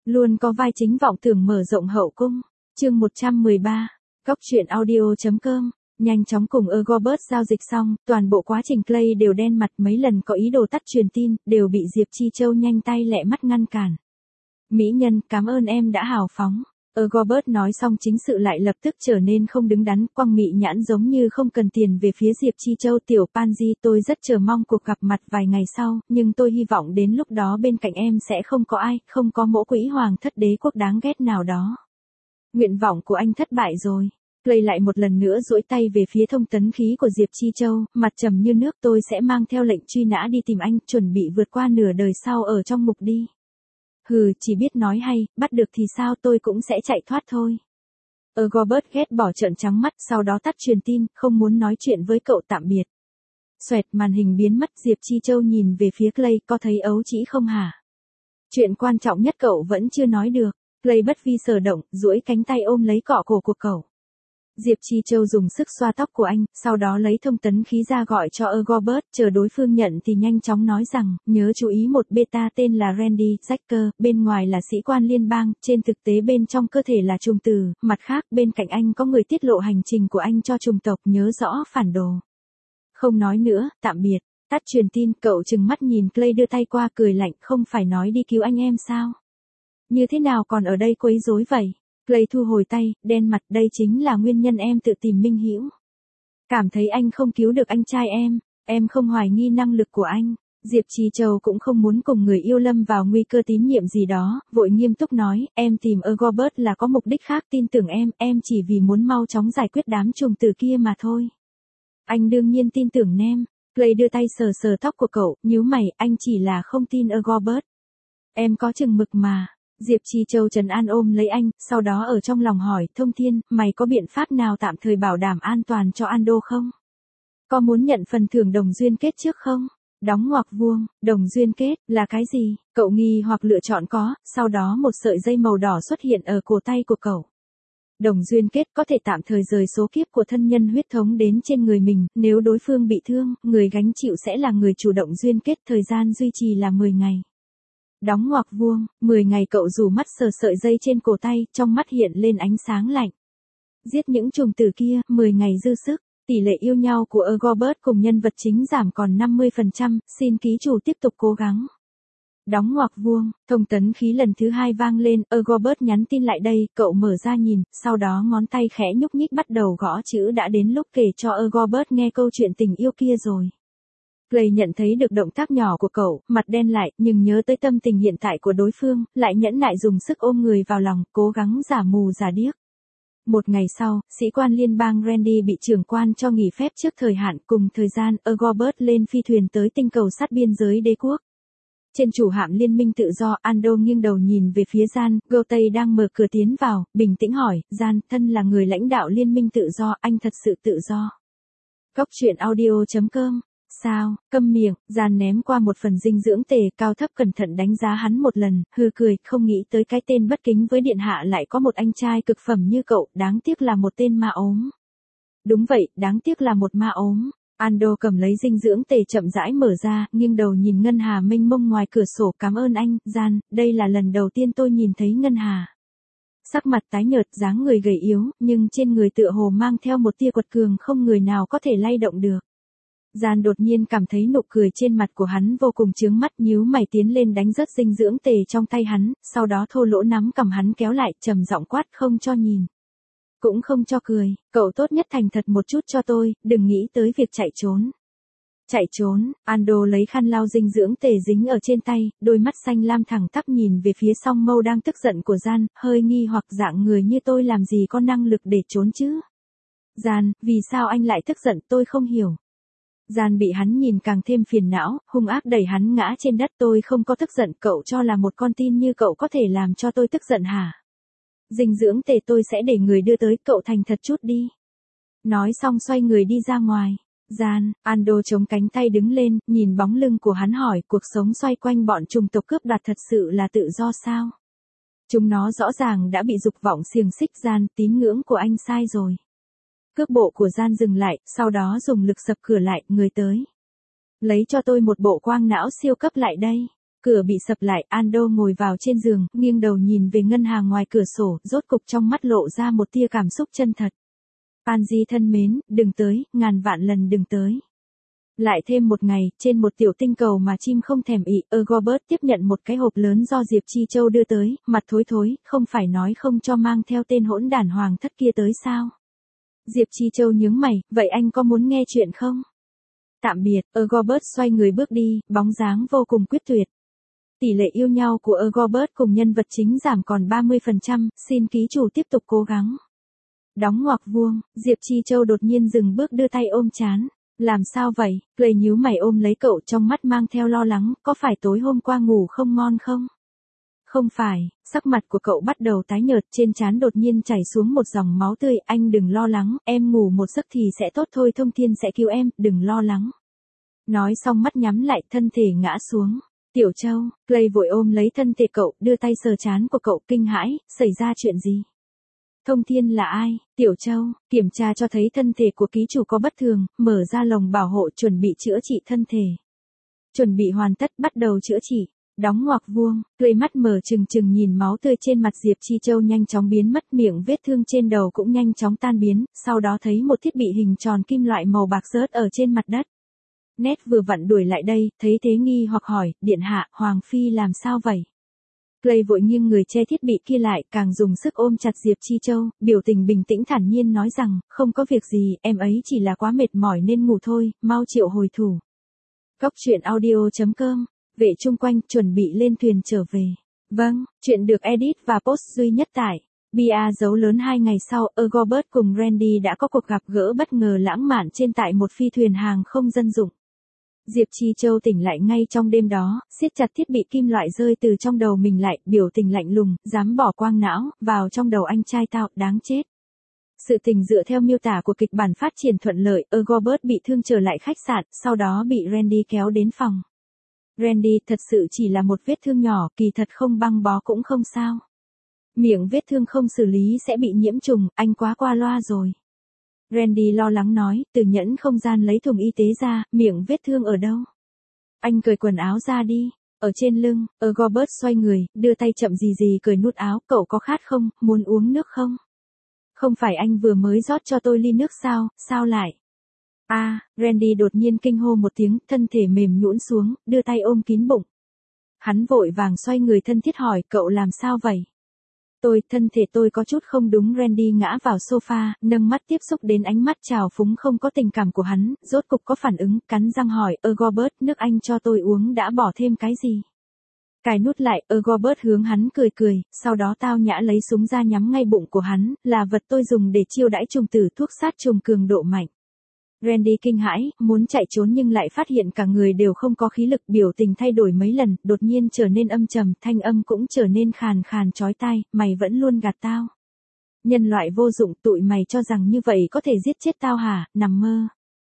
Luôn có vai chính vọng tưởng mở rộng hậu cung. Chương 113. Cóc truyện audio.com. Nhanh chóng cùng Eugobert giao dịch xong, toàn bộ quá trình Clay đều đen mặt, mấy lần có ý đồ tắt truyền tin, đều bị Diệp Chi Châu nhanh tay lẹ mắt ngăn cản. Mỹ nhân, cảm ơn em đã hào phóng. Eugobert nói xong chính sự lại lập tức trở nên không đứng đắn, quăng mị nhãn giống như không cần tiền về phía Diệp Chi Châu. Tiểu Pansy, tôi rất chờ mong cuộc gặp mặt vài ngày sau, nhưng tôi hy vọng đến lúc đó bên cạnh em sẽ không có ai, không có mỗ quỹ hoàng thất đế quốc đáng ghét nào đó. Nguyện vọng của anh thất bại rồi. Clay lại một lần nữa duỗi tay về phía thông tấn khí của Diệp Chi Châu, mặt trầm như nước. Tôi sẽ mang theo lệnh truy nã đi tìm anh, chuẩn bị vượt qua nửa đời sau ở trong ngục đi. Hừ, chỉ biết nói hay, bắt được thì sao, tôi cũng sẽ chạy thoát thôi. Eugobert ghét bỏ trợn trắng mắt, sau đó tắt truyền tin, không muốn nói chuyện với cậu, tạm biệt. Xoẹt, màn hình biến mất. Diệp Chi Châu nhìn về phía Clay, có thấy ấu trĩ không hả? Chuyện quan trọng nhất cậu vẫn chưa nói được. Clay bất vi sở động, duỗi cánh tay ôm lấy cọ cổ của cậu. Diệp Chi Châu dùng sức xoa tóc của anh, sau đó lấy thông tấn khí ra gọi cho Eugobert, chờ đối phương nhận thì nhanh chóng nói rằng, nhớ chú ý một beta tên là Randy Jacker, bên ngoài là sĩ quan liên bang, trên thực tế bên trong cơ thể là trùng tử, mặt khác bên cạnh anh có người tiết lộ hành trình của anh cho chủng tộc, nhớ rõ phản đồ. Không nói nữa, tạm biệt. Tắt truyền tin, cậu trừng mắt nhìn Clay đưa tay qua cười lạnh, không phải nói đi cứu anh em sao? Như thế nào còn ở đây quấy rối vậy? Clay thu hồi tay, đen mặt, đây chính là nguyên nhân em tự tìm minh hữu. Cảm thấy anh không cứu được anh trai em không hoài nghi năng lực của anh. Diệp Chi Châu cũng không muốn cùng người yêu lâm vào nguy cơ tín nhiệm gì đó, vội nghiêm túc nói, em tìm Eugobert là có mục đích khác, tin tưởng em chỉ vì muốn mau chóng giải quyết đám trùng tử kia mà thôi. Anh đương nhiên tin tưởng em. Clay đưa tay sờ sờ tóc của cậu, nhíu mày, anh chỉ là không tin Eugobert. Em có chừng mực mà. Diệp Chi Châu trấn an ôm lấy anh, sau đó ở trong lòng hỏi, Thông Thiên, mày có biện pháp nào tạm thời bảo đảm an toàn cho Ando không? Có muốn nhận phần thưởng đồng duyên kết trước không? Đóng ngoặc vuông, đồng duyên kết, là cái gì? Cậu nghi hoặc lựa chọn có, sau đó một sợi dây màu đỏ xuất hiện ở cổ tay của cậu. Đồng duyên kết có thể tạm thời rời số kiếp của thân nhân huyết thống đến trên người mình, nếu đối phương bị thương, người gánh chịu sẽ là người chủ động duyên kết, thời gian duy trì là 10 ngày. Đóng ngoặc vuông, 10 ngày. Cậu rủ mắt sờ sợi dây trên cổ tay, trong mắt hiện lên ánh sáng lạnh. Giết những trùng tử kia, 10 ngày dư sức. Tỷ lệ yêu nhau của Eugobert cùng nhân vật chính giảm còn 50%, xin ký chủ tiếp tục cố gắng. Đóng ngoặc vuông, thông tấn khí lần thứ 2 vang lên, Eugobert nhắn tin lại đây, cậu mở ra nhìn, sau đó ngón tay khẽ nhúc nhích bắt đầu gõ chữ, đã đến lúc kể cho Eugobert nghe câu chuyện tình yêu kia rồi. Clay nhận thấy được động tác nhỏ của cậu, mặt đen lại, nhưng nhớ tới tâm tình hiện tại của đối phương, lại nhẫn nại dùng sức ôm người vào lòng, cố gắng giả mù giả điếc. Một ngày sau, sĩ quan liên bang Randy bị trưởng quan cho nghỉ phép trước thời hạn, cùng thời gian, Eugobert lên phi thuyền tới tinh cầu sát biên giới đế quốc. Trên chủ hạm liên minh tự do, Ando nghiêng đầu nhìn về phía Gian, Gautey đang mở cửa tiến vào, bình tĩnh hỏi, Gian, thân là người lãnh đạo liên minh tự do, anh thật sự tự do. Cóc truyện audio.com. Sao, câm miệng, Gian ném qua một phần dinh dưỡng tề, cao thấp cẩn thận đánh giá hắn một lần, hừ cười, không nghĩ tới cái tên bất kính với điện hạ lại có một anh trai cực phẩm như cậu, đáng tiếc là một tên ma ốm. Đúng vậy, đáng tiếc là một ma ốm. Ando cầm lấy dinh dưỡng tề chậm rãi mở ra, nghiêng đầu nhìn ngân hà mênh mông ngoài cửa sổ, cảm ơn anh, Gian, đây là lần đầu tiên tôi nhìn thấy ngân hà. Sắc mặt tái nhợt, dáng người gầy yếu, nhưng trên người tựa hồ mang theo một tia quật cường không người nào có thể lay động được. Gian đột nhiên cảm thấy nụ cười trên mặt của hắn vô cùng chướng mắt, nhíu mày tiến lên đánh rớt dinh dưỡng tề trong tay hắn, sau đó thô lỗ nắm cầm hắn kéo lại, trầm giọng quát, không cho nhìn. Cũng không cho cười, cậu tốt nhất thành thật một chút cho tôi, đừng nghĩ tới việc chạy trốn. Chạy trốn, Ando lấy khăn lau dinh dưỡng tề dính ở trên tay, đôi mắt xanh lam thẳng tắp nhìn về phía song mâu đang tức giận của Gian, hơi nghi hoặc dạng người như tôi làm gì có năng lực để trốn chứ. Gian, vì sao anh lại tức giận, tôi không hiểu. Gian bị hắn nhìn càng thêm phiền não, hung ác đẩy hắn ngã trên đất, tôi không có tức giận, cậu cho là một con tin như cậu có thể làm cho tôi tức giận hả? Dinh dưỡng tề tôi sẽ để người đưa tới, cậu thành thật chút đi. Nói xong xoay người đi ra ngoài. Gian, Ando chống cánh tay đứng lên, nhìn bóng lưng của hắn hỏi, cuộc sống xoay quanh bọn trùng tộc cướp đoạt thật sự là tự do sao? Chúng nó rõ ràng đã bị dục vọng xiềng xích. Gian, tín ngưỡng của anh sai rồi. Cước bộ của Gian dừng lại, sau đó dùng lực sập cửa lại, người tới. Lấy cho tôi một bộ quang não siêu cấp lại đây. Cửa bị sập lại, Ando ngồi vào trên giường, nghiêng đầu nhìn về ngân hàng ngoài cửa sổ, rốt cục trong mắt lộ ra một tia cảm xúc chân thật. Pansy thân mến, đừng tới, ngàn vạn lần đừng tới. Lại thêm một ngày, trên một tiểu tinh cầu mà chim không thèm ị, Gobert tiếp nhận một cái hộp lớn do Diệp Chi Châu đưa tới, mặt thối thối, không phải nói không cho mang theo tên hỗn đản hoàng thất kia tới sao? Diệp Chi Châu nhướng mày, vậy anh có muốn nghe chuyện không? Tạm biệt, Gobert xoay người bước đi, bóng dáng vô cùng quyết tuyệt. Tỷ lệ yêu nhau của Gobert cùng nhân vật chính giảm còn 30%, xin ký chủ tiếp tục cố gắng. Đóng ngoặc vuông, Diệp Chi Châu đột nhiên dừng bước đưa tay ôm trán. Làm sao vậy? Clay nhíu mày ôm lấy cậu trong mắt mang theo lo lắng, có phải tối hôm qua ngủ không ngon không? Không phải, sắc mặt của cậu bắt đầu tái nhợt, trên trán đột nhiên chảy xuống một dòng máu tươi, anh đừng lo lắng, em ngủ một giấc thì sẽ tốt thôi, Thông Thiên sẽ cứu em, đừng lo lắng. Nói xong mắt nhắm lại, thân thể ngã xuống. Tiểu Châu, Clay vội ôm lấy thân thể cậu, đưa tay sờ trán của cậu, kinh hãi, xảy ra chuyện gì? Thông Thiên là ai? Tiểu Châu, kiểm tra cho thấy thân thể của ký chủ có bất thường, mở ra lồng bảo hộ chuẩn bị chữa trị thân thể. Chuẩn bị hoàn tất, bắt đầu chữa trị. Đóng ngoặc vuông, Clay mắt mở trừng trừng nhìn máu tươi trên mặt Diệp Chi Châu nhanh chóng biến mất, miệng vết thương trên đầu cũng nhanh chóng tan biến, sau đó thấy một thiết bị hình tròn kim loại màu bạc rớt ở trên mặt đất. Nét vừa vặn đuổi lại đây, thấy thế nghi hoặc hỏi, điện hạ, Hoàng Phi làm sao vậy? Clay vội nghiêng người che thiết bị kia lại, càng dùng sức ôm chặt Diệp Chi Châu, biểu tình bình tĩnh thản nhiên nói rằng, không có việc gì, em ấy chỉ là quá mệt mỏi nên ngủ thôi, mau triệu hồi thủ. Cóc truyện audio.com, vệ chung quanh, chuẩn bị lên thuyền trở về. Vâng, chuyện được edit và post duy nhất tại Bia dấu lớn 2 ngày sau, Gobert cùng Randy đã có cuộc gặp gỡ bất ngờ lãng mạn trên tại một phi thuyền hàng không dân dụng. Diệp Chi Châu tỉnh lại ngay trong đêm đó, siết chặt thiết bị kim loại rơi từ trong đầu mình lại, biểu tình lạnh lùng, dám bỏ quang não, vào trong đầu anh trai tao, đáng chết. Sự tình dựa theo miêu tả của kịch bản phát triển thuận lợi, Gobert bị thương trở lại khách sạn, sau đó bị Randy kéo đến phòng. Randy thật sự chỉ là một vết thương nhỏ, kỳ thật không băng bó cũng không sao. Miệng vết thương không xử lý sẽ bị nhiễm trùng, anh quá qua loa rồi. Randy lo lắng nói, từ nhẫn không gian lấy thùng y tế ra, miệng vết thương ở đâu? Anh cởi quần áo ra đi, ở trên lưng, Gobert xoay người, đưa tay chậm gì gì cởi nút áo, cậu có khát không, muốn uống nước không? Không phải anh vừa mới rót cho tôi ly nước sao, sao lại? Randy đột nhiên kinh hô một tiếng, thân thể mềm nhũn xuống, đưa tay ôm kín bụng. Hắn vội vàng xoay người thân thiết hỏi, cậu làm sao vậy? Thân thể tôi có chút không đúng, Randy ngã vào sofa, nâng mắt tiếp xúc đến ánh mắt trào phúng không có tình cảm của hắn, rốt cục có phản ứng, cắn răng hỏi, Gobert, nước anh cho tôi uống đã bỏ thêm cái gì? Cài nút lại, Gobert hướng hắn cười cười, sau đó tao nhã lấy súng ra nhắm ngay bụng của hắn, là vật tôi dùng để chiêu đãi trùng tử, thuốc sát trùng cường độ mạnh. Randy kinh hãi, muốn chạy trốn nhưng lại phát hiện cả người đều không có khí lực, biểu tình thay đổi mấy lần, đột nhiên trở nên âm trầm, thanh âm cũng trở nên khàn khàn chói tai, mày vẫn luôn gạt tao. Nhân loại vô dụng, tụi mày cho rằng như vậy có thể giết chết tao hả, nằm mơ.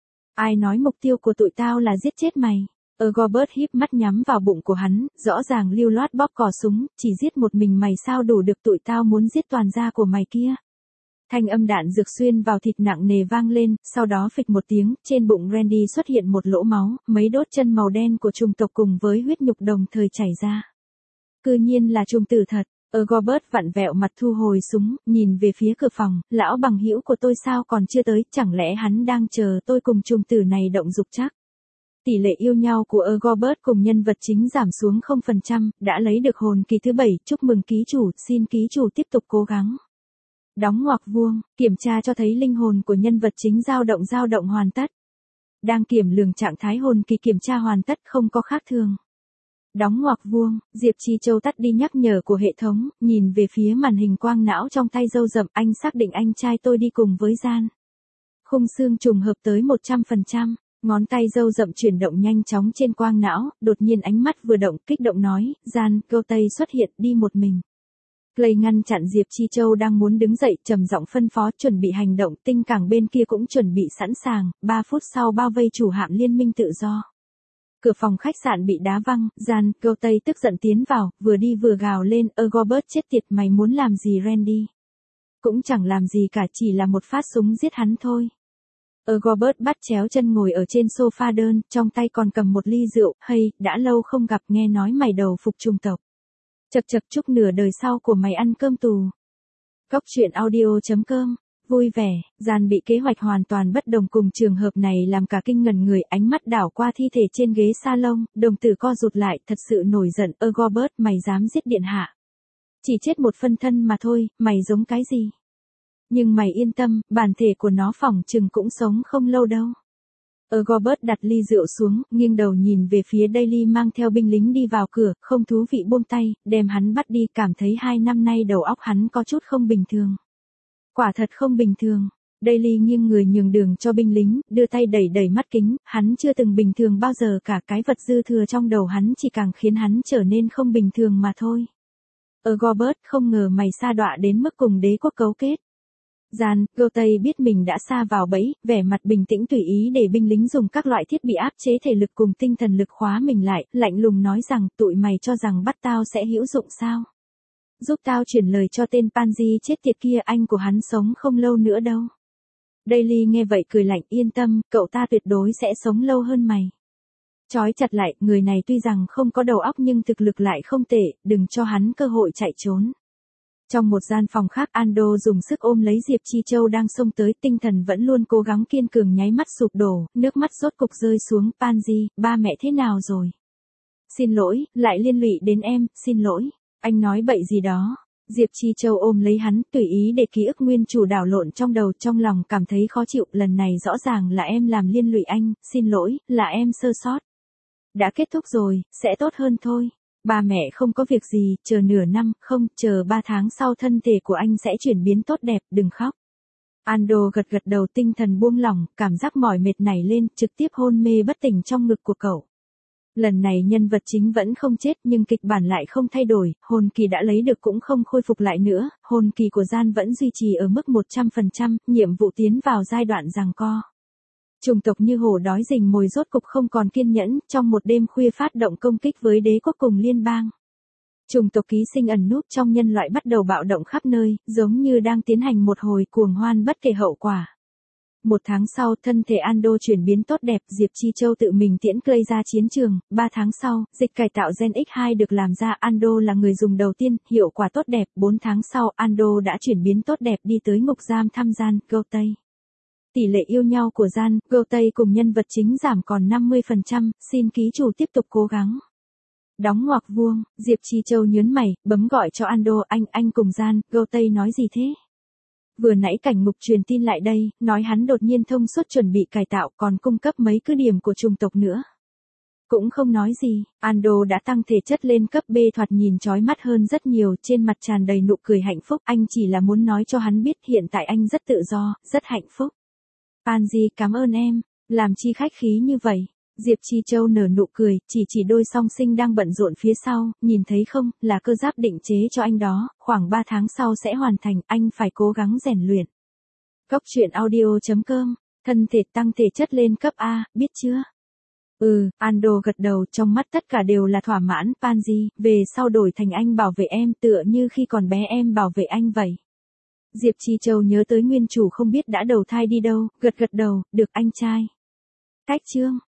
Ai nói mục tiêu của tụi tao là giết chết mày? Gobert híp mắt nhắm vào bụng của hắn, rõ ràng lưu loát bóp cò súng, chỉ giết một mình mày sao đủ được, tụi tao muốn giết toàn gia của mày kia. Thanh âm đạn dược xuyên vào thịt nặng nề vang lên, sau đó phịch một tiếng, trên bụng Randy xuất hiện một lỗ máu, mấy đốt chân màu đen của trùng tộc cùng với huyết nhục đồng thời chảy ra. Cư nhiên là trùng tử thật. Gobert vặn vẹo mặt thu hồi súng, nhìn về phía cửa phòng, lão bằng hữu của tôi sao còn chưa tới, chẳng lẽ hắn đang chờ tôi cùng trùng tử này động dục chắc? Tỷ lệ yêu nhau của Gobert cùng nhân vật chính giảm xuống 0%, đã lấy được hồn kỳ thứ 7, chúc mừng ký chủ, xin ký chủ tiếp tục cố gắng. Đóng ngoặc vuông, kiểm tra cho thấy linh hồn của nhân vật chính dao động hoàn tất. Đang kiểm lường trạng thái hồn kỳ, kiểm tra hoàn tất, không có khác thường. Đóng ngoặc vuông, Diệp Chi Châu tắt đi nhắc nhở của hệ thống, nhìn về phía màn hình quang não trong tay râu rậm, anh xác định anh trai tôi đi cùng với Gian. Khung xương trùng hợp tới 100%, ngón tay râu rậm chuyển động nhanh chóng trên quang não, đột nhiên ánh mắt vừa động, kích động nói, Gian, câu Tây xuất hiện, đi một mình. Clay ngăn chặn Diệp Chi Châu đang muốn đứng dậy, trầm giọng phân phó chuẩn bị hành động, tinh cảng bên kia cũng chuẩn bị sẵn sàng, 3 phút sau bao vây chủ hạm liên minh tự do. Cửa phòng khách sạn bị đá văng, Gian, câu Tây tức giận tiến vào, vừa đi vừa gào lên, Gobert chết tiệt, mày muốn làm gì Randy? Cũng chẳng làm gì cả, chỉ là một phát súng giết hắn thôi. Robert bắt chéo chân ngồi ở trên sofa đơn, trong tay còn cầm một ly rượu. Hay, đã lâu không gặp, nghe nói mày đầu phục chủng tộc. Chật chật, chúc nửa đời sau của mày ăn cơm tù. Cóc truyện audio.com. Vui vẻ, Gian bị kế hoạch hoàn toàn bất đồng cùng trường hợp này làm cả kinh ngẩn người, ánh mắt đảo qua thi thể trên ghế salon, đồng tử co rụt lại, thật sự nổi giận. Robert, mày dám giết điện hạ. Chỉ chết một phân thân mà thôi, mày giống cái gì? Nhưng mày yên tâm, bản thể của nó phỏng chừng cũng sống không lâu đâu. Robert đặt ly rượu xuống, nghiêng đầu nhìn về phía Daily mang theo binh lính đi vào cửa, không thú vị buông tay, đem hắn bắt đi, cảm thấy 2 năm nay đầu óc hắn có chút không bình thường. Quả thật không bình thường. Daily nghiêng người nhường đường cho binh lính, đưa tay đẩy đẩy mắt kính, hắn chưa từng bình thường bao giờ cả, cái vật dư thừa trong đầu hắn chỉ càng khiến hắn trở nên không bình thường mà thôi. Robert, không ngờ mày sa đọa đến mức cùng đế quốc cấu kết. Gian, Gotay biết mình đã sa vào bẫy, vẻ mặt bình tĩnh tùy ý để binh lính dùng các loại thiết bị áp chế thể lực cùng tinh thần lực khóa mình lại, lạnh lùng nói rằng, tụi mày cho rằng bắt tao sẽ hữu dụng sao? Giúp tao chuyển lời cho tên Pansy chết tiệt kia, anh của hắn sống không lâu nữa đâu. Daily nghe vậy cười lạnh, yên tâm, cậu ta tuyệt đối sẽ sống lâu hơn mày. Chói chặt lại, người này tuy rằng không có đầu óc nhưng thực lực lại không tệ, đừng cho hắn cơ hội chạy trốn. Trong một gian phòng khác, Ando dùng sức ôm lấy Diệp Chi Châu đang xông tới, tinh thần vẫn luôn cố gắng kiên cường nháy mắt sụp đổ, nước mắt rốt cục rơi xuống. Pansy, ba mẹ thế nào rồi? Xin lỗi, lại liên lụy đến em, xin lỗi. Anh nói bậy gì đó. Diệp Chi Châu ôm lấy hắn, tùy ý để ký ức nguyên chủ đảo lộn trong đầu, trong lòng cảm thấy khó chịu, lần này rõ ràng là em làm liên lụy anh, xin lỗi, là em sơ sót. Đã kết thúc rồi, sẽ tốt hơn thôi. Ba mẹ không có việc gì, chờ nửa năm, không, chờ 3 tháng sau thân thể của anh sẽ chuyển biến tốt đẹp, đừng khóc. Ando gật gật đầu, tinh thần buông lỏng, cảm giác mỏi mệt nảy lên, trực tiếp hôn mê bất tỉnh trong ngực của cậu. Lần này nhân vật chính vẫn không chết nhưng kịch bản lại không thay đổi, hồn kỳ đã lấy được cũng không khôi phục lại nữa, hồn kỳ của Gian vẫn duy trì ở mức 100%, nhiệm vụ tiến vào giai đoạn giằng co. Chủng tộc như hổ đói rình mồi rốt cục không còn kiên nhẫn, trong một đêm khuya phát động công kích với đế quốc cùng liên bang. Chủng tộc ký sinh ẩn núp trong nhân loại bắt đầu bạo động khắp nơi, giống như đang tiến hành một hồi cuồng hoan bất kể hậu quả. 1 tháng sau, thân thể Ando chuyển biến tốt đẹp, Diệp Chi Châu tự mình tiễn Clay ra chiến trường. 3 tháng sau, dịch cải tạo gen X2 được làm ra, Ando là người dùng đầu tiên, hiệu quả tốt đẹp. 4 tháng sau, Ando đã chuyển biến tốt đẹp đi tới ngục giam thăm Gian, Gotay. Tỷ lệ yêu nhau của Gian, Gotay cùng nhân vật chính giảm còn 50%, xin ký chủ tiếp tục cố gắng. Đóng ngoặc vuông, Diệp Chi Châu nhớn mày, bấm gọi cho Ando, anh cùng Gian, Gotay nói gì thế? Vừa nãy cảnh ngục truyền tin lại đây, nói hắn đột nhiên thông suốt chuẩn bị cải tạo, còn cung cấp mấy cứ điểm của chủng tộc nữa. Cũng không nói gì, Ando đã tăng thể chất lên cấp B, thoạt nhìn chói mắt hơn rất nhiều, trên mặt tràn đầy nụ cười hạnh phúc, anh chỉ là muốn nói cho hắn biết hiện tại anh rất tự do, rất hạnh phúc. Pansy, cảm ơn em, làm chi khách khí như vậy. Diệp Chi Châu nở nụ cười, chỉ đôi song sinh đang bận rộn phía sau, nhìn thấy không, là cơ giáp định chế cho anh đó, khoảng 3 tháng sau sẽ hoàn thành, anh phải cố gắng rèn luyện. Cóc truyện audio.com, thân thể tăng thể chất lên cấp A, biết chưa? Ando gật đầu, trong mắt tất cả đều là thỏa mãn. Pansy, về sau đổi thành anh bảo vệ em, tựa như khi còn bé em bảo vệ anh vậy. Diệp Chi Châu nhớ tới nguyên chủ không biết đã đầu thai đi đâu, gật đầu, được anh trai. Cách chương.